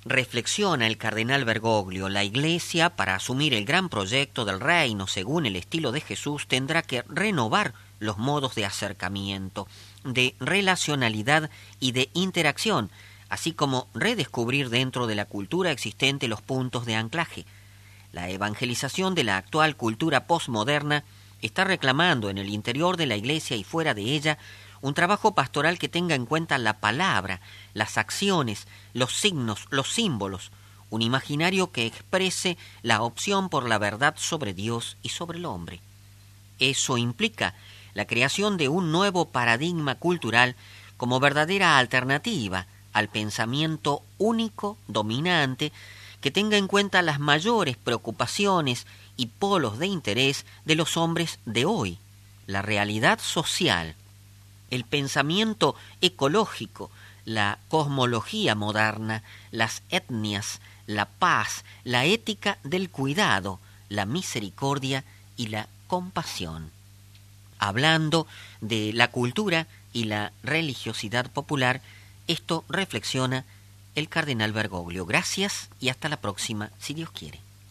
Reflexiona el cardenal Bergoglio: la Iglesia, para asumir el gran proyecto del reino según el estilo de Jesús, tendrá que renovar los modos de acercamiento, de relacionalidad y de interacción, así como redescubrir dentro de la cultura existente los puntos de anclaje. La evangelización de la actual cultura postmoderna está reclamando en el interior de la Iglesia y fuera de ella un trabajo pastoral que tenga en cuenta la palabra, las acciones, los signos, los símbolos, un imaginario que exprese la opción por la verdad sobre Dios y sobre el hombre. Eso implica la creación de un nuevo paradigma cultural como verdadera alternativa al pensamiento único, dominante, que tenga en cuenta las mayores preocupaciones y polos de interés de los hombres de hoy, la realidad social, el pensamiento ecológico, la cosmología moderna, las etnias, la paz, la ética del cuidado, la misericordia y la compasión. Hablando de la cultura y la religiosidad popular, esto reflexiona el cardenal Bergoglio. Gracias y hasta la próxima, si Dios quiere.